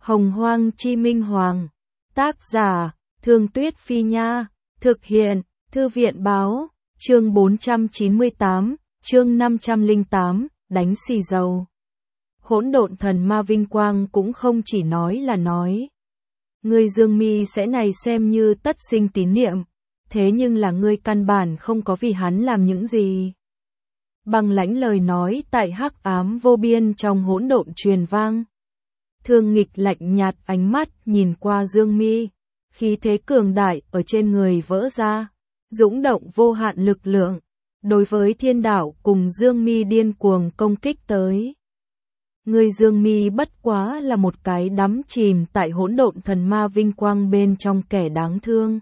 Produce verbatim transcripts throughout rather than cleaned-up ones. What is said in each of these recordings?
Hồng Hoang Chi Minh Hoàng. Tác giả, Thương Tuyết Phi Nha. Thực hiện, Thư viện Báo. Chương bốn trăm chín mươi tám, chương năm trăm lẻ tám, đánh xì dầu. Hỗn độn thần ma vinh quang cũng không chỉ nói là nói. Ngươi Dương Mi sẽ này xem như tất sinh tín niệm, thế nhưng là ngươi căn bản không có vì hắn làm những gì. Bằng lãnh lời nói tại hắc ám vô biên trong hỗn độn truyền vang. Thương Nghịch lạnh nhạt ánh mắt nhìn qua Dương Mi, khí thế cường đại ở trên người vỡ ra, dũng động vô hạn lực lượng, đối với thiên đạo cùng Dương Mi điên cuồng công kích tới. Người Dương Mi bất quá là một cái đắm chìm tại hỗn độn thần ma vinh quang bên trong kẻ đáng thương.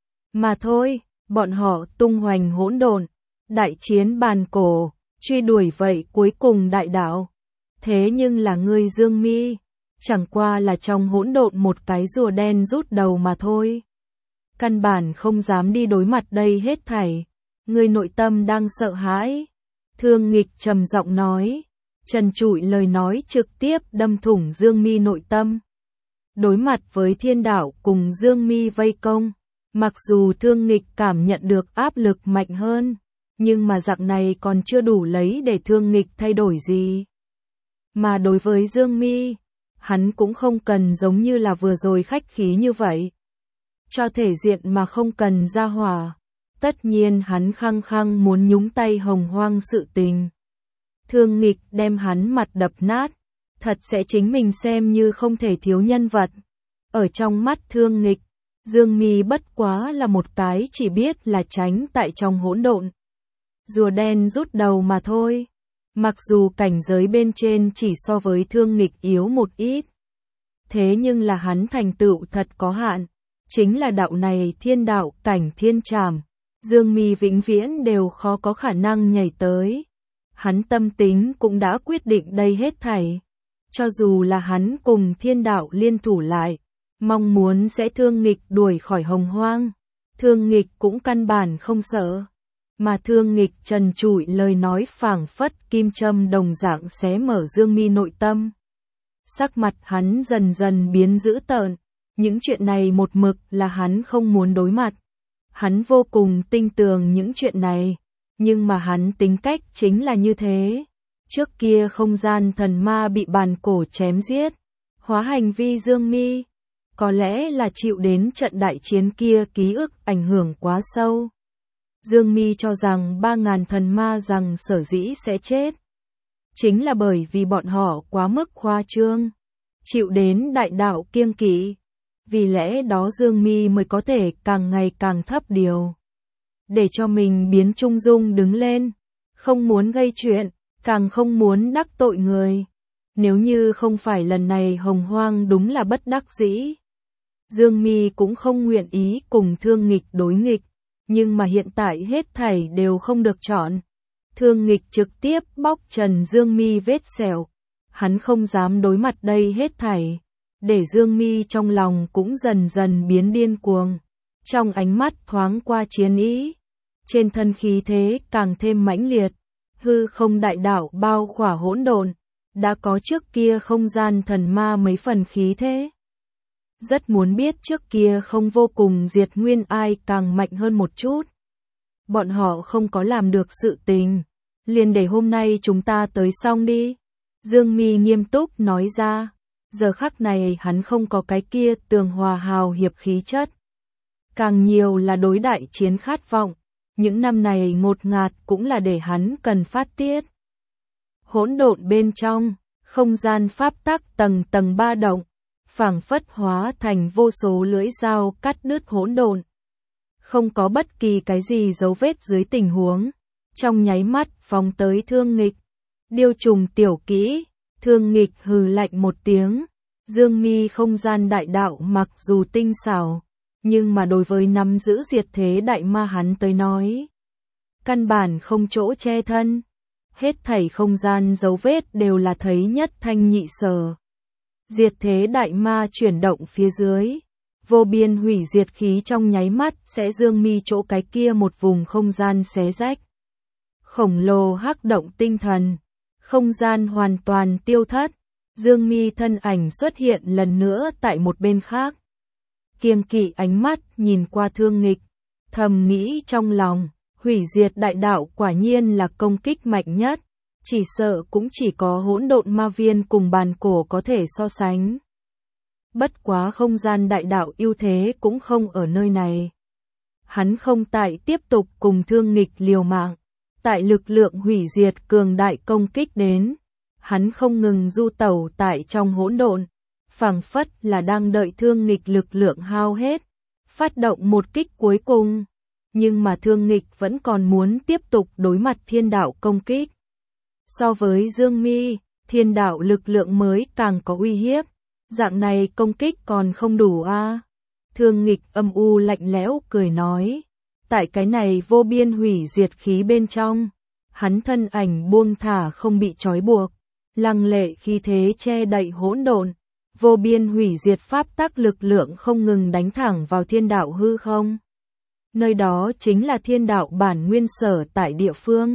Mà thôi, bọn họ tung hoành hỗn độn, đại chiến bàn cổ, truy đuổi vậy cuối cùng đại đạo. Thế nhưng là người Dương Mi, chẳng qua là trong hỗn độn một cái rùa đen rút đầu mà thôi. Căn bản không dám đi đối mặt đây hết thảy, người nội tâm đang sợ hãi. Thương Nghịch trầm giọng nói, trần trụi lời nói trực tiếp đâm thủng Dương Mi nội tâm. Đối mặt với thiên đạo cùng Dương Mi vây công, mặc dù Thương Nghịch cảm nhận được áp lực mạnh hơn, nhưng mà dạng này còn chưa đủ lấy để Thương Nghịch thay đổi gì. Mà đối với Dương Mi, hắn cũng không cần giống như là vừa rồi khách khí như vậy. Cho thể diện mà không cần ra hỏa. Tất nhiên hắn khăng khăng muốn nhúng tay Hồng Hoang sự tình. Thương Nghịch đem hắn mặt đập nát, thật sẽ chính mình xem như không thể thiếu nhân vật. Ở trong mắt Thương Nghịch, Dương Mi bất quá là một cái chỉ biết là tránh tại trong hỗn độn. Rùa đen rút đầu mà thôi. Mặc dù cảnh giới bên trên chỉ so với Thương Nghịch yếu một ít, thế nhưng là hắn thành tựu thật có hạn, chính là đạo này thiên đạo cảnh thiên trảm, Dương Mi vĩnh viễn đều khó có khả năng nhảy tới. Hắn tâm tính cũng đã quyết định đây hết thảy, cho dù là hắn cùng thiên đạo liên thủ lại, mong muốn sẽ Thương Nghịch đuổi khỏi Hồng Hoang, Thương Nghịch cũng căn bản không sợ. Mà Thương Nghịch trần trụi lời nói phảng phất kim châm đồng dạng xé mở Dương Mi nội tâm. Sắc mặt hắn dần dần biến dữ tợn, những chuyện này một mực là hắn không muốn đối mặt. Hắn vô cùng tin tưởng những chuyện này, nhưng mà hắn tính cách chính là như thế. Trước kia không gian thần ma bị bàn cổ chém giết, hóa hành vi Dương Mi, có lẽ là chịu đến trận đại chiến kia ký ức ảnh hưởng quá sâu. Dương Mi cho rằng ba ngàn thần ma rằng sở dĩ sẽ chết, chính là bởi vì bọn họ quá mức khoa trương, chịu đến đại đạo kiêng kỵ. Vì lẽ đó Dương Mi mới có thể càng ngày càng thấp điều, để cho mình biến trung dung đứng lên, không muốn gây chuyện, càng không muốn đắc tội người. Nếu như không phải lần này Hồng Hoang đúng là bất đắc dĩ, Dương Mi cũng không nguyện ý cùng Thương Nghịch đối nghịch. Nhưng mà hiện tại hết thảy đều không được chọn. Thương Nghịch trực tiếp bóc trần Dương Mi vết sẹo. Hắn không dám đối mặt đây hết thảy. Để Dương Mi trong lòng cũng dần dần biến điên cuồng. Trong ánh mắt thoáng qua chiến ý. Trên thân khí thế càng thêm mãnh liệt. Hư không đại đạo bao khỏa hỗn độn. Đã có trước kia không gian thần ma mấy phần khí thế. Rất muốn biết trước kia không vô cùng diệt nguyên ai càng mạnh hơn một chút. Bọn họ không có làm được sự tình, liền để hôm nay chúng ta tới xong đi. Dương Mi nghiêm túc nói ra, giờ khắc này hắn không có cái kia tường hòa hào hiệp khí chất. Càng nhiều là đối đại chiến khát vọng, những năm này ngột ngạt cũng là để hắn cần phát tiết. Hỗn độn bên trong, không gian pháp tắc tầng tầng ba động. Phảng phất hóa thành vô số lưỡi dao cắt đứt hỗn độn. Không có bất kỳ cái gì dấu vết dưới tình huống. Trong nháy mắt phóng tới Thương Nghịch. Điêu trùng tiểu kỹ, Thương Nghịch hừ lạnh một tiếng. Dương Mi không gian đại đạo mặc dù tinh xảo, nhưng mà đối với nắm giữ diệt thế đại ma hắn tới nói, căn bản không chỗ che thân. Hết thảy không gian dấu vết đều là thấy nhất thanh nhị sở. Diệt thế đại ma chuyển động phía dưới, vô biên hủy diệt khí trong nháy mắt sẽ Dương Mi chỗ cái kia một vùng không gian xé rách. Khổng lồ hắc động tinh thần, không gian hoàn toàn tiêu thất, Dương Mi thân ảnh xuất hiện lần nữa tại một bên khác. Kiêng kỵ ánh mắt nhìn qua Thương Nghịch, thầm nghĩ trong lòng, hủy diệt đại đạo quả nhiên là công kích mạnh nhất, chỉ sợ cũng chỉ có hỗn độn ma viên cùng bàn cổ có thể so sánh. Bất quá không gian đại đạo ưu thế cũng không ở nơi này. Hắn không tại tiếp tục cùng Thương Nghịch liều mạng, tại lực lượng hủy diệt cường đại công kích đến, hắn không ngừng du tẩu tại trong hỗn độn, phảng phất là đang đợi Thương Nghịch lực lượng hao hết, phát động một kích cuối cùng. Nhưng mà Thương Nghịch vẫn còn muốn tiếp tục đối mặt thiên đạo công kích. So với Dương Mi, thiên đạo lực lượng mới càng có uy hiếp. Dạng này công kích còn không đủ a à? Thương Nghịch âm u lạnh lẽo cười nói. Tại cái này vô biên hủy diệt khí bên trong, hắn thân ảnh buông thả không bị trói buộc, lăng lệ khí thế che đậy hỗn độn, vô biên hủy diệt pháp tắc lực lượng không ngừng đánh thẳng vào thiên đạo hư không. Nơi đó chính là thiên đạo bản nguyên sở tại địa phương.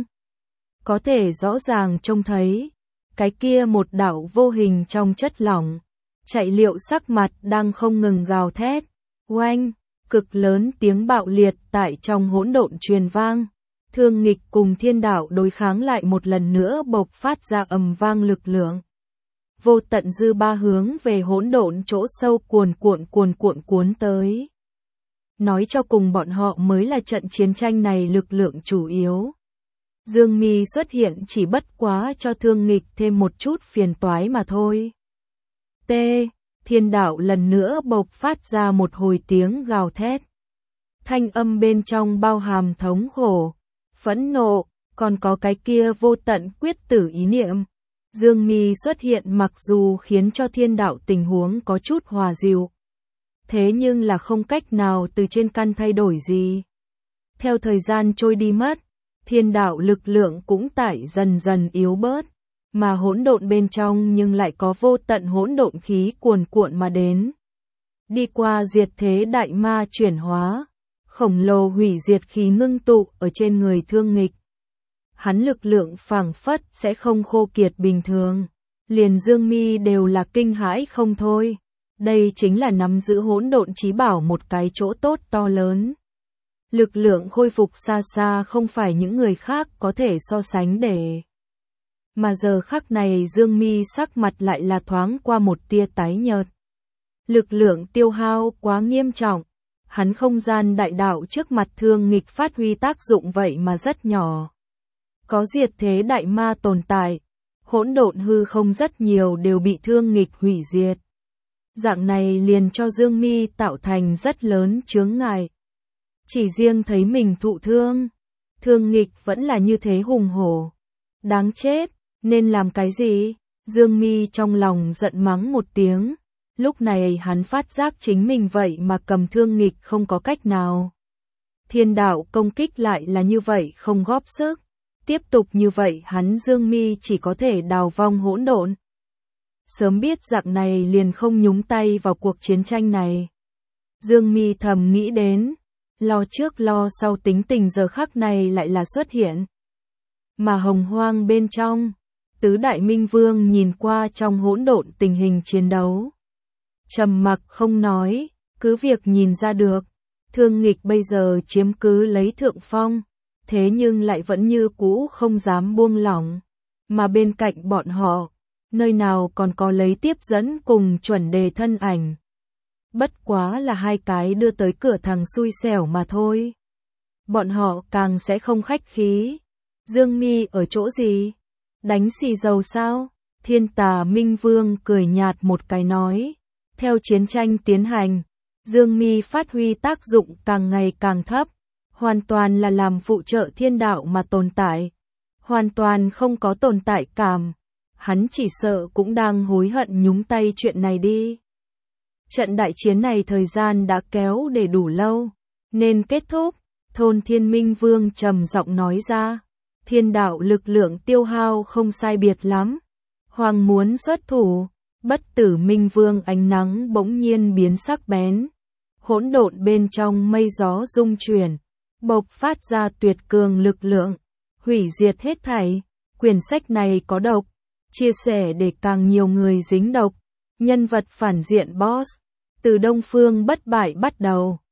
Có thể rõ ràng trông thấy, cái kia một đạo vô hình trong chất lỏng, chạy liệu sắc mặt đang không ngừng gào thét, oanh, cực lớn tiếng bạo liệt tại trong hỗn độn truyền vang. Thương Nghịch cùng thiên đạo đối kháng lại một lần nữa bộc phát ra ầm vang lực lượng. Vô tận dư ba hướng về hỗn độn chỗ sâu cuồn cuộn cuồn cuộn cuốn tới. Nói cho cùng bọn họ mới là trận chiến tranh này lực lượng chủ yếu. Dương Mi xuất hiện chỉ bất quá cho Thương Nghịch thêm một chút phiền toái mà thôi. T. Thiên đạo lần nữa bộc phát ra một hồi tiếng gào thét. Thanh âm bên trong bao hàm thống khổ, phẫn nộ, còn có cái kia vô tận quyết tử ý niệm. Dương Mi xuất hiện mặc dù khiến cho thiên đạo tình huống có chút hòa dịu, thế nhưng là không cách nào từ trên căn thay đổi gì. Theo thời gian trôi đi mất, thiên đạo lực lượng cũng tại dần dần yếu bớt, mà hỗn độn bên trong nhưng lại có vô tận hỗn độn khí cuồn cuộn mà đến. Đi qua diệt thế đại ma chuyển hóa, khổng lồ hủy diệt khí ngưng tụ ở trên người Thương Nghịch. Hắn lực lượng phảng phất sẽ không khô kiệt bình thường, liền Dương Mi đều là kinh hãi không thôi. Đây chính là nắm giữ hỗn độn chí bảo một cái chỗ tốt to lớn. Lực lượng khôi phục xa xa không phải những người khác có thể so sánh để. Mà giờ khắc này Dương Mi sắc mặt lại là thoáng qua một tia tái nhợt. Lực lượng tiêu hao quá nghiêm trọng, hắn không gian đại đạo trước mặt Thương Nghịch phát huy tác dụng vậy mà rất nhỏ. Có diệt thế đại ma tồn tại, hỗn độn hư không rất nhiều đều bị Thương Nghịch hủy diệt. Dạng này liền cho Dương Mi tạo thành rất lớn chướng ngại. Chỉ riêng thấy mình thụ thương, Thương Nghịch vẫn là như thế hùng hổ. Đáng chết, nên làm cái gì? Dương Mi trong lòng giận mắng một tiếng. Lúc này hắn phát giác chính mình vậy mà cầm Thương Nghịch không có cách nào. Thiên đạo công kích lại là như vậy không góp sức. Tiếp tục như vậy hắn Dương Mi chỉ có thể đào vong hỗn độn. Sớm biết dạng này liền không nhúng tay vào cuộc chiến tranh này. Dương Mi thầm nghĩ đến, lo trước lo sau tính tình giờ khắc này lại là xuất hiện. Mà hồng hoang bên trong, tứ đại minh vương nhìn qua trong hỗn độn tình hình chiến đấu. Trầm mặc không nói, cứ việc nhìn ra được, Thương Nghịch bây giờ chiếm cứ lấy thượng phong, thế nhưng lại vẫn như cũ không dám buông lỏng. Mà bên cạnh bọn họ, nơi nào còn có lấy tiếp dẫn cùng chuẩn đề thân ảnh. Bất quá là hai cái đưa tới cửa thằng xui xẻo mà thôi. Bọn họ càng sẽ không khách khí. Dương Mi ở chỗ gì? Đánh xì dầu sao? Thiên Tà Minh Vương cười nhạt một cái nói. Theo chiến tranh tiến hành, Dương Mi phát huy tác dụng càng ngày càng thấp. Hoàn toàn là làm phụ trợ thiên đạo mà tồn tại. Hoàn toàn không có tồn tại cảm. Hắn chỉ sợ cũng đang hối hận nhúng tay chuyện này đi. Trận đại chiến này thời gian đã kéo để đủ lâu, nên kết thúc. Thôn Thiên Minh Vương trầm giọng nói ra. Thiên đạo lực lượng tiêu hao không sai biệt lắm. Hoàng muốn xuất thủ. Bất tử Minh Vương ánh nắng bỗng nhiên biến sắc bén. Hỗn độn bên trong mây gió rung chuyển, bộc phát ra tuyệt cường lực lượng, hủy diệt hết thảy. Quyển sách này có độc, chia sẻ để càng nhiều người dính độc. Nhân vật phản diện Boss. Từ Đông Phương bất bại bắt đầu.